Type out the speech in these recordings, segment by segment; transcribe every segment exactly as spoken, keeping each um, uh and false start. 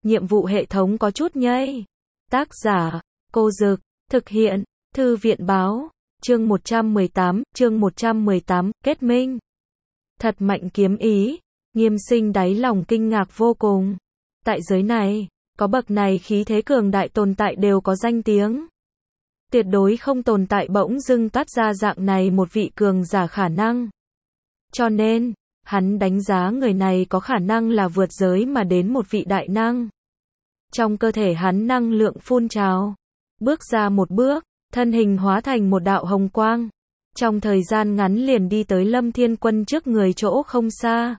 nhiệm vụ hệ thống có chút nhây. Tác giả, Cô Dực, thực hiện, Thư viện Báo, chương một trăm mười tám, chương một trăm mười tám, kết minh. Thật mạnh kiếm ý, Nghiêm Sinh đáy lòng kinh ngạc vô cùng. Tại giới này, có bậc này khí thế cường đại tồn tại đều có danh tiếng. Tuyệt đối không tồn tại bỗng dưng toát ra dạng này một vị cường giả khả năng. Cho nên, hắn đánh giá người này có khả năng là vượt giới mà đến một vị đại năng. Trong cơ thể hắn năng lượng phun trào, bước ra một bước, thân hình hóa thành một đạo hồng quang. Trong thời gian ngắn liền đi tới Lâm Thiên Quân trước người chỗ không xa.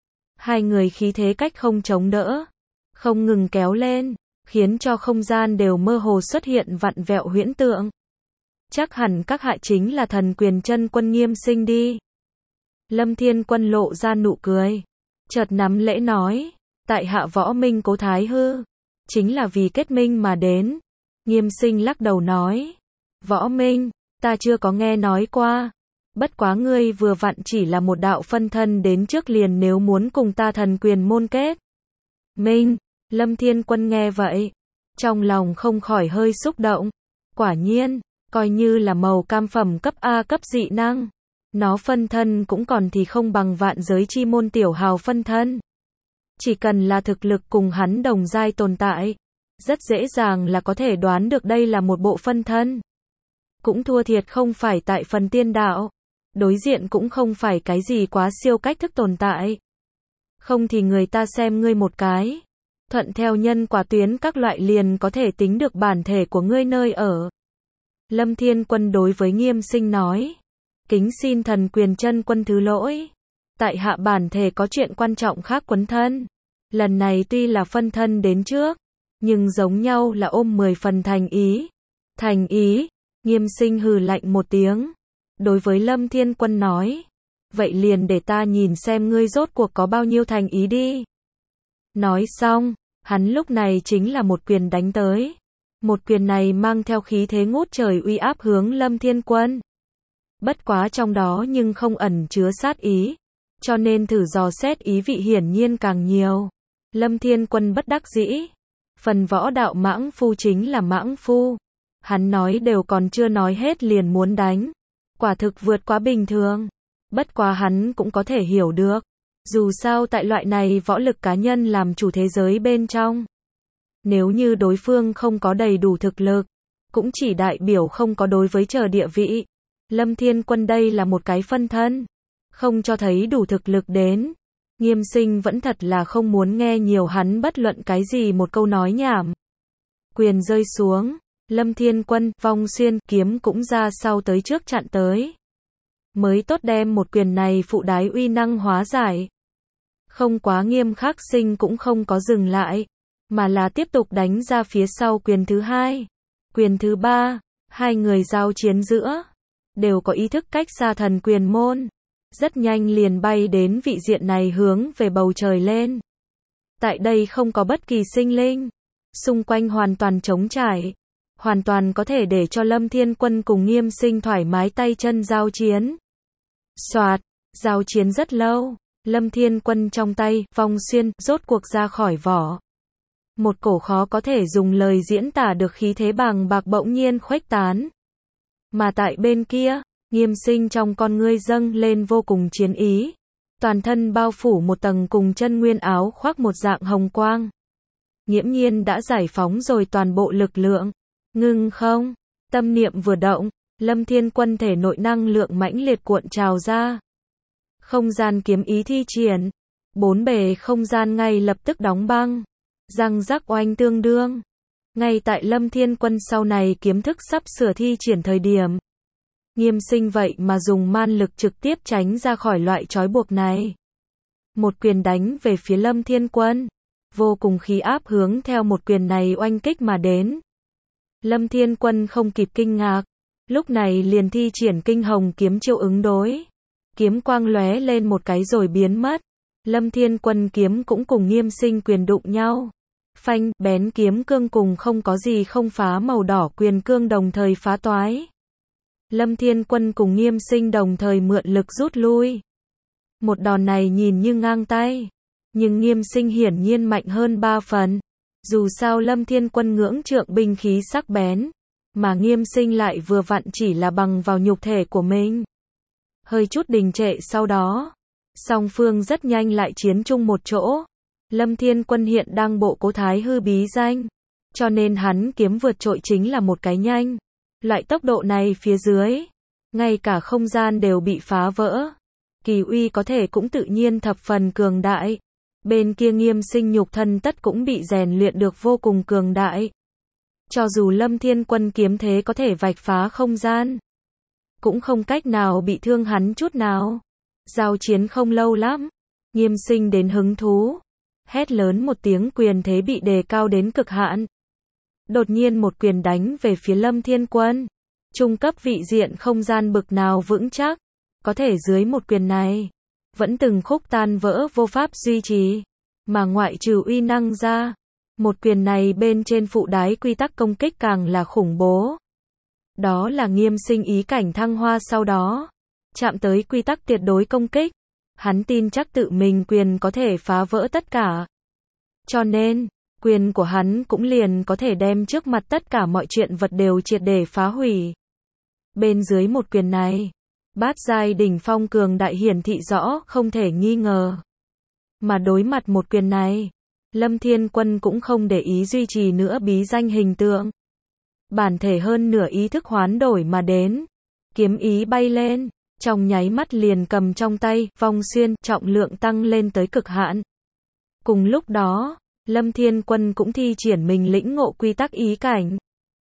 Hai người khí thế cách không chống đỡ, không ngừng kéo lên, khiến cho không gian đều mơ hồ xuất hiện vặn vẹo huyễn tượng. Chắc hẳn các hạ chính là Thần Quyền Chân Quân Nghiêm Sinh đi. Lâm Thiên Quân lộ ra nụ cười, chợt nắm lễ nói, tại hạ Võ Minh Cố Thái Hư, chính là vì kết minh mà đến. Nghiêm Sinh lắc đầu nói, Võ Minh, ta chưa có nghe nói qua. Bất quá ngươi vừa vặn chỉ là một đạo phân thân đến trước liền nếu muốn cùng ta thần quyền môn kết minh. Lâm Thiên Quân nghe vậy, trong lòng không khỏi hơi xúc động. Quả nhiên, coi như là màu cam phẩm cấp A cấp dị năng, nó phân thân cũng còn thì không bằng vạn giới chi môn tiểu hào phân thân. Chỉ cần là thực lực cùng hắn đồng giai tồn tại, rất dễ dàng là có thể đoán được đây là một bộ phân thân. Cũng thua thiệt không phải tại phần tiên đạo, đối diện cũng không phải cái gì quá siêu cách thức tồn tại. Không thì người ta xem ngươi một cái, thuận theo nhân quả tuyến các loại liền có thể tính được bản thể của ngươi nơi ở. Lâm Thiên Quân đối với Nghiêm Sinh nói, kính xin Thần Quyền Chân Quân thứ lỗi, tại hạ bản thể có chuyện quan trọng khác quấn thân. Lần này tuy là phân thân đến trước, nhưng giống nhau là ôm mười phần thành ý. Thành ý, Nghiêm Sinh hừ lạnh một tiếng, đối với Lâm Thiên Quân nói, vậy liền để ta nhìn xem ngươi rốt cuộc có bao nhiêu thành ý đi. Nói xong, hắn lúc này chính là một quyền đánh tới. Một quyền này mang theo khí thế ngút trời uy áp hướng Lâm Thiên Quân. Bất quá trong đó nhưng không ẩn chứa sát ý, cho nên thử dò xét ý vị hiển nhiên càng nhiều. Lâm Thiên Quân bất đắc dĩ, phần võ đạo mãng phu chính là mãng phu. Hắn nói đều còn chưa nói hết liền muốn đánh, quả thực vượt quá bình thường. Bất quá hắn cũng có thể hiểu được, dù sao tại loại này võ lực cá nhân làm chủ thế giới bên trong, nếu như đối phương không có đầy đủ thực lực, cũng chỉ đại biểu không có đối với chờ địa vị. Lâm Thiên Quân đây là một cái phân thân, không cho thấy đủ thực lực đến. Nghiêm Sinh vẫn thật là không muốn nghe nhiều hắn bất luận cái gì một câu nói nhảm. Quyền rơi xuống, Lâm Thiên Quân, vong xuyên, kiếm cũng ra sau tới trước chặn tới. Mới tốt đem một quyền này phụ đái uy năng hóa giải. Không quá nghiêm khắc Sinh cũng không có dừng lại, mà là tiếp tục đánh ra phía sau quyền thứ hai, quyền thứ ba. Hai người giao chiến giữa, đều có ý thức cách xa thần quyền môn. Rất nhanh liền bay đến vị diện này hướng về bầu trời lên. Tại đây không có bất kỳ sinh linh, xung quanh hoàn toàn trống trải, hoàn toàn có thể để cho Lâm Thiên Quân cùng Nghiêm Sinh thoải mái tay chân giao chiến. Soạt, giao chiến rất lâu, Lâm Thiên Quân trong tay, vong xuyên, rốt cuộc ra khỏi vỏ. Một cổ khó có thể dùng lời diễn tả được khí thế bàng bạc bỗng nhiên khuếch tán. Mà tại bên kia, Nghiêm Sinh trong con ngươi dâng lên vô cùng chiến ý. Toàn thân bao phủ một tầng cùng chân nguyên áo khoác một dạng hồng quang. Nghiễm nhiên đã giải phóng rồi toàn bộ lực lượng. Ngưng không, tâm niệm vừa động, Lâm Thiên Quân thể nội năng lượng mãnh liệt cuộn trào ra. Không gian kiếm ý thi triển, bốn bề không gian ngay lập tức đóng băng, răng rắc oanh tương đương. Ngay tại Lâm Thiên Quân sau này kiếm thức sắp sửa thi triển thời điểm, Nghiêm Sinh vậy mà dùng man lực trực tiếp tránh ra khỏi loại trói buộc này. Một quyền đánh về phía Lâm Thiên Quân, vô cùng khí áp hướng theo một quyền này oanh kích mà đến. Lâm Thiên Quân không kịp kinh ngạc, lúc này liền thi triển kinh hồng kiếm chiêu ứng đối. Kiếm quang lóe lên một cái rồi biến mất. Lâm Thiên Quân kiếm cũng cùng Nghiêm Sinh quyền đụng nhau. Phanh, bén kiếm cương cùng không có gì không phá màu đỏ quyền cương đồng thời phá toái. Lâm Thiên Quân cùng Nghiêm Sinh đồng thời mượn lực rút lui. Một đòn này nhìn như ngang tay, nhưng Nghiêm Sinh hiển nhiên mạnh hơn ba phần. Dù sao Lâm Thiên Quân ngưỡng trượng binh khí sắc bén, mà Nghiêm Sinh lại vừa vặn chỉ là bằng vào nhục thể của mình. Hơi chút đình trệ sau đó, song phương rất nhanh lại chiến chung một chỗ. Lâm Thiên Quân hiện đang bộ cố thái hư bí danh, cho nên hắn kiếm vượt trội chính là một cái nhanh. Loại tốc độ này phía dưới, ngay cả không gian đều bị phá vỡ. Kỳ uy có thể cũng tự nhiên thập phần cường đại. Bên kia Nghiêm Sinh nhục thân tất cũng bị rèn luyện được vô cùng cường đại. Cho dù Lâm Thiên Quân kiếm thế có thể vạch phá không gian, cũng không cách nào bị thương hắn chút nào. Giao chiến không lâu lắm, Nghiêm Sinh đến hứng thú, hét lớn một tiếng, quyền thế bị đề cao đến cực hạn. Đột nhiên một quyền đánh về phía Lâm Thiên Quân. Trung cấp vị diện không gian bực nào vững chắc, có thể dưới một quyền này, vẫn từng khúc tan vỡ vô pháp duy trì, mà ngoại trừ uy năng ra, một quyền này bên trên phụ đái quy tắc công kích càng là khủng bố. Đó là Nghiêm Sinh ý cảnh thăng hoa sau đó, chạm tới quy tắc tuyệt đối công kích, hắn tin chắc tự mình quyền có thể phá vỡ tất cả. Cho nên, quyền của hắn cũng liền có thể đem trước mặt tất cả mọi chuyện vật đều triệt để phá hủy. Bên dưới một quyền này, bát giai đỉnh phong cường đại hiển thị rõ không thể nghi ngờ. Mà đối mặt một quyền này, Lâm Thiên Quân cũng không để ý duy trì nữa bí danh hình tượng. Bản thể hơn nửa ý thức hoán đổi mà đến, kiếm ý bay lên, trong nháy mắt liền cầm trong tay, vong xuyên, trọng lượng tăng lên tới cực hạn. Cùng lúc đó, Lâm Thiên Quân cũng thi triển mình lĩnh ngộ quy tắc ý cảnh.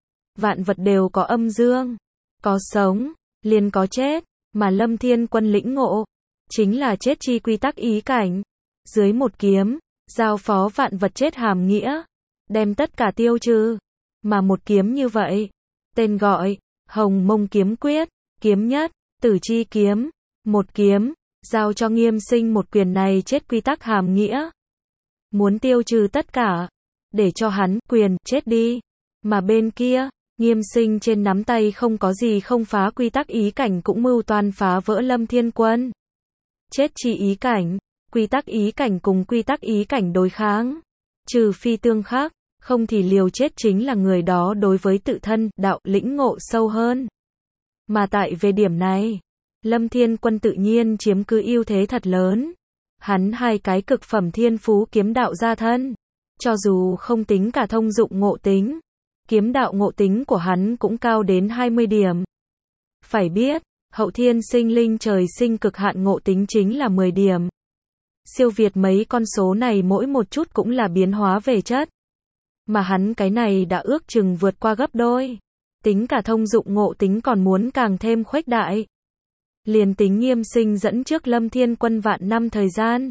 Vạn vật đều có âm dương, có sống, liền có chết, mà Lâm Thiên Quân lĩnh ngộ, chính là chết chi quy tắc ý cảnh. Dưới một kiếm, giao phó vạn vật chết hàm nghĩa, đem tất cả tiêu trừ. Mà một kiếm như vậy, tên gọi, Hồng Mông Kiếm Quyết, kiếm nhất, tử chi kiếm, một kiếm, giao cho Nghiêm Sinh một quyền này chết quy tắc hàm nghĩa. Muốn tiêu trừ tất cả, để cho hắn, quyền, chết đi. Mà bên kia, Nghiêm Sinh trên nắm tay không có gì không phá quy tắc ý cảnh cũng mưu toan phá vỡ Lâm Thiên Quân. Chết chi ý cảnh, quy tắc ý cảnh cùng quy tắc ý cảnh đối kháng. Trừ phi tương khắc, không thì liều chết chính là người đó đối với tự thân, đạo, lĩnh ngộ sâu hơn. Mà tại về điểm này, Lâm Thiên Quân tự nhiên chiếm cứ ưu thế thật lớn. Hắn hai cái cực phẩm thiên phú kiếm đạo gia thân, cho dù không tính cả thông dụng ngộ tính, kiếm đạo ngộ tính của hắn cũng cao đến hai mươi điểm. Phải biết, hậu thiên sinh linh trời sinh cực hạn ngộ tính chính là mười điểm. Siêu việt mấy con số này mỗi một chút cũng là biến hóa về chất. Mà hắn cái này đã ước chừng vượt qua gấp đôi. Tính cả thông dụng ngộ tính còn muốn càng thêm khuếch đại. Liền tính Nghiêm Sinh dẫn trước Lâm Thiên Quân vạn năm thời gian.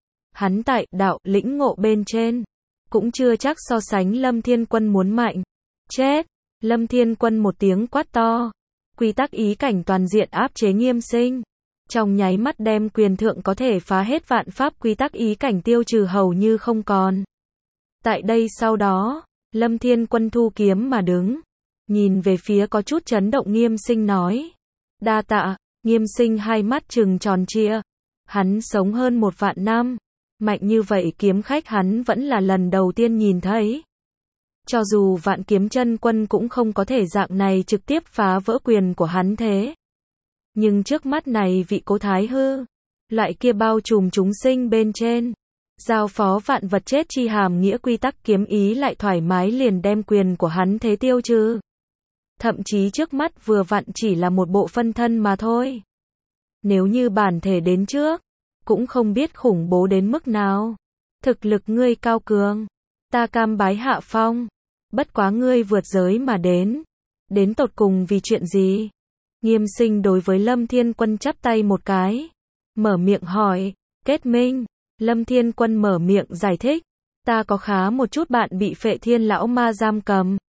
Hắn tại đạo lĩnh ngộ bên trên, cũng chưa chắc so sánh Lâm Thiên Quân muốn mạnh. Chết! Lâm Thiên Quân một tiếng quát to. Quy tắc ý cảnh toàn diện áp chế Nghiêm Sinh. Trong nháy mắt đem quyền thượng có thể phá hết vạn pháp quy tắc ý cảnh tiêu trừ hầu như không còn. Tại đây sau đó, Lâm Thiên Quân thu kiếm mà đứng. Nhìn về phía có chút chấn động Nghiêm Sinh nói. Đa tạ. Nghiêm Sinh hai mắt trừng tròn trịa. Hắn sống hơn một vạn năm. Mạnh như vậy kiếm khách hắn vẫn là lần đầu tiên nhìn thấy. Cho dù Vạn Kiếm Chân Quân cũng không có thể dạng này trực tiếp phá vỡ quyền của hắn thế. Nhưng trước mắt này vị Cố Thái Hư, loại kia bao trùm chúng sinh bên trên, giao phó vạn vật chết chi hàm nghĩa quy tắc kiếm ý lại thoải mái liền đem quyền của hắn thế tiêu trừ. Thậm chí trước mắt vừa vặn chỉ là một bộ phân thân mà thôi. Nếu như bản thể đến trước, cũng không biết khủng bố đến mức nào. Thực lực ngươi cao cường, ta cam bái hạ phong. Bất quá ngươi vượt giới mà đến. Đến tột cùng vì chuyện gì? Nghiêm Sinh đối với Lâm Thiên Quân chắp tay một cái. Mở miệng hỏi. Kết minh. Lâm Thiên Quân mở miệng giải thích. Ta có khá một chút bạn bị Phệ Thiên lão ma giam cầm.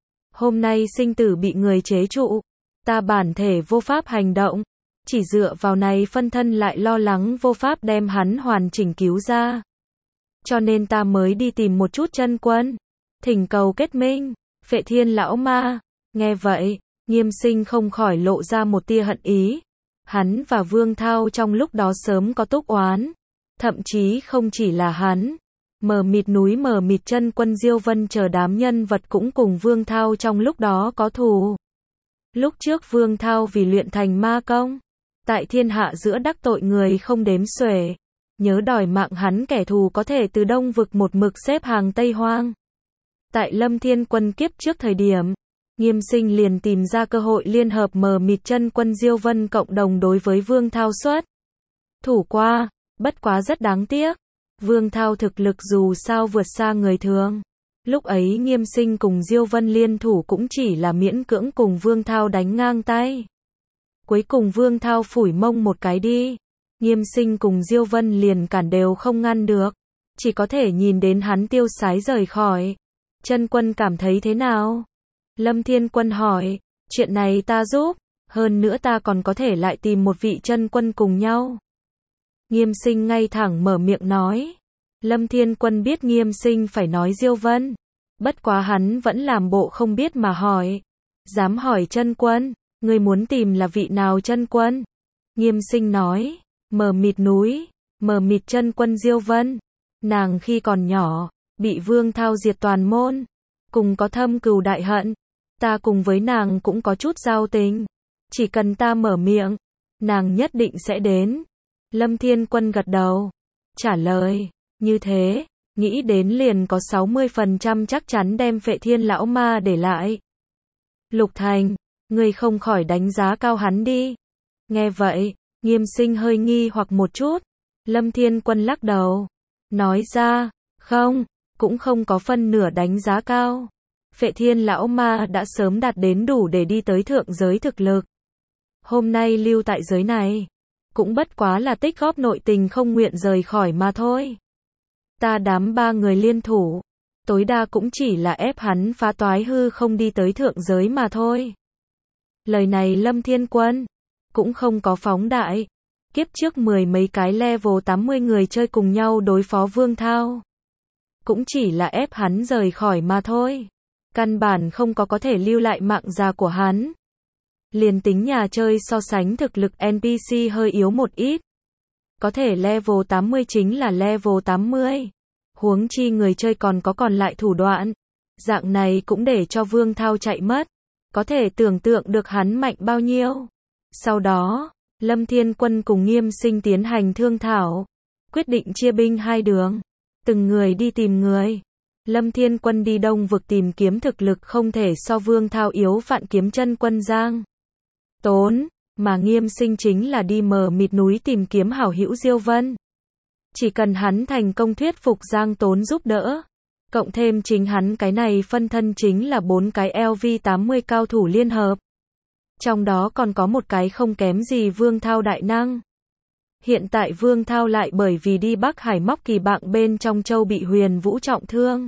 Hôm nay sinh tử bị người chế trụ. Ta bản thể vô pháp hành động. Chỉ dựa vào này phân thân lại lo lắng vô pháp đem hắn hoàn chỉnh cứu ra. Cho nên ta mới đi tìm một chút chân quân. Thỉnh cầu kết minh. Phệ Thiên lão ma. Nghe vậy, Nghiêm Sinh không khỏi lộ ra một tia hận ý. Hắn và Vương Thao trong lúc đó sớm có túc oán. Thậm chí không chỉ là hắn. Mờ mịt núi mờ mịt chân quân Diêu Vân chờ đám nhân vật cũng cùng Vương Thao trong lúc đó có thù. Lúc trước Vương Thao vì luyện thành ma công, tại thiên hạ giữa đắc tội người không đếm xuể, nhớ đòi mạng hắn kẻ thù có thể từ Đông vực một mực xếp hàng Tây Hoang. Tại Lâm Thiên Quân kiếp trước thời điểm, Nghiêm Sinh liền tìm ra cơ hội liên hợp mờ mịt chân quân Diêu Vân cộng đồng đối với Vương Thao xuất thủ qua, bất quá rất đáng tiếc. Vương Thao thực lực dù sao vượt xa người thường. Lúc ấy Nghiêm Sinh cùng Diêu Vân liên thủ cũng chỉ là miễn cưỡng cùng Vương Thao đánh ngang tay. Cuối cùng Vương Thao phủi mông một cái đi. Nghiêm Sinh cùng Diêu Vân liền cản đều không ngăn được. Chỉ có thể nhìn đến hắn tiêu sái rời khỏi. Chân quân cảm thấy thế nào? Lâm Thiên Quân hỏi. Chuyện này ta giúp. Hơn nữa ta còn có thể lại tìm một vị chân quân cùng nhau. Nghiêm Sinh ngay thẳng mở miệng nói. Lâm Thiên Quân biết Nghiêm Sinh phải nói Diêu Vân. Bất quá hắn vẫn làm bộ không biết mà hỏi. Dám hỏi chân quân, ngươi muốn tìm là vị nào chân quân? Nghiêm Sinh nói, mờ mịt núi, mờ mịt chân quân Diêu Vân. Nàng khi còn nhỏ, bị Vương Thao diệt toàn môn. Cùng có thâm cừu đại hận. Ta cùng với nàng cũng có chút giao tình. Chỉ cần ta mở miệng, nàng nhất định sẽ đến. Lâm Thiên Quân gật đầu, trả lời, như thế, nghĩ đến liền có sáu mươi phần trăm chắc chắn đem Phệ Thiên lão ma để lại. Lục Thành, ngươi không khỏi đánh giá cao hắn đi. Nghe vậy, Nghiêm Sinh hơi nghi hoặc một chút. Lâm Thiên Quân lắc đầu, nói ra, không, cũng không có phân nửa đánh giá cao. Phệ Thiên lão ma đã sớm đạt đến đủ để đi tới thượng giới thực lực. Hôm nay lưu tại giới này, cũng bất quá là tích góp nội tình không nguyện rời khỏi mà thôi. Ta đám ba người liên thủ, tối đa cũng chỉ là ép hắn phá toái hư không đi tới thượng giới mà thôi. Lời này Lâm Thiên Quân cũng không có phóng đại. Kiếp trước mười mấy cái level tám mươi người chơi cùng nhau đối phó Vương Thao, cũng chỉ là ép hắn rời khỏi mà thôi. Căn bản không có có thể lưu lại mạng già của hắn. Liền tính nhà chơi so sánh thực lực en pê xê hơi yếu một ít. Có thể level tám mươi chính là level tám mươi. Huống chi người chơi còn có còn lại thủ đoạn. Dạng này cũng để cho Vương Thao chạy mất. Có thể tưởng tượng được hắn mạnh bao nhiêu. Sau đó, Lâm Thiên Quân cùng Nghiêm Sinh tiến hành thương thảo. Quyết định chia binh hai đường. Từng người đi tìm người. Lâm Thiên Quân đi Đông vực tìm kiếm thực lực không thể so Vương Thao yếu Vạn Kiếm chân quân Giang Tốn, mà Nghiêm Sinh chính là đi mờ mịt núi tìm kiếm hảo hữu Diêu Vân. Chỉ cần hắn thành công thuyết phục Giang Tốn giúp đỡ, cộng thêm chính hắn cái này phân thân chính là bốn cái L V tám mươi cao thủ liên hợp. Trong đó còn có một cái không kém gì Vương Thao đại năng. Hiện tại Vương Thao lại bởi vì đi Bắc Hải móc kỳ bạn bên trong châu bị Huyền Vũ trọng thương.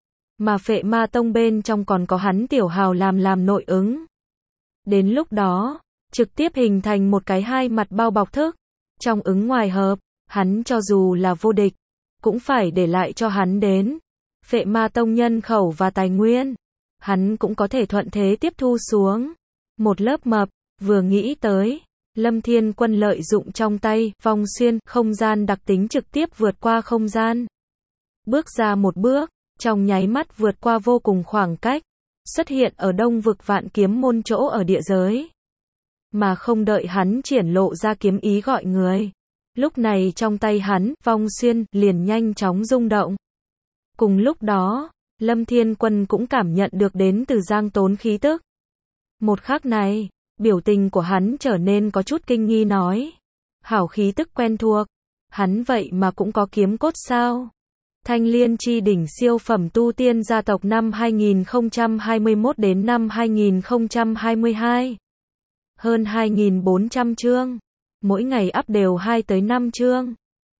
Mà Phệ Ma Tông bên trong còn có hắn tiểu hào làm làm nội ứng. Đến lúc đó, trực tiếp hình thành một cái hai mặt bao bọc thức. Trong ứng ngoài hợp, hắn cho dù là vô địch, cũng phải để lại cho hắn đến. Phệ Ma Tông nhân khẩu và tài nguyên, hắn cũng có thể thuận thế tiếp thu xuống. Một lớp mập, vừa nghĩ tới, Lâm Thiên Quân lợi dụng trong tay, vong xuyên, không gian đặc tính trực tiếp vượt qua không gian. Bước ra một bước, trong nháy mắt vượt qua vô cùng khoảng cách, xuất hiện ở Đông vực Vạn Kiếm môn chỗ ở địa giới. Mà không đợi hắn triển lộ ra kiếm ý gọi người. Lúc này trong tay hắn, vong xuyên, liền nhanh chóng rung động. Cùng lúc đó, Lâm Thiên Quân cũng cảm nhận được đến từ Giang Tốn khí tức. Một khắc này, biểu tình của hắn trở nên có chút kinh nghi nói. Hảo khí tức quen thuộc. Hắn vậy mà cũng có kiếm cốt sao? Thanh Liên chi đỉnh siêu phẩm tu tiên gia tộc năm hai nghìn không trăm hai mươi mốt đến năm hai nghìn không trăm hai mươi hai. Hơn hai nghìn bốn trăm chương. Mỗi ngày up đều hai tới năm chương.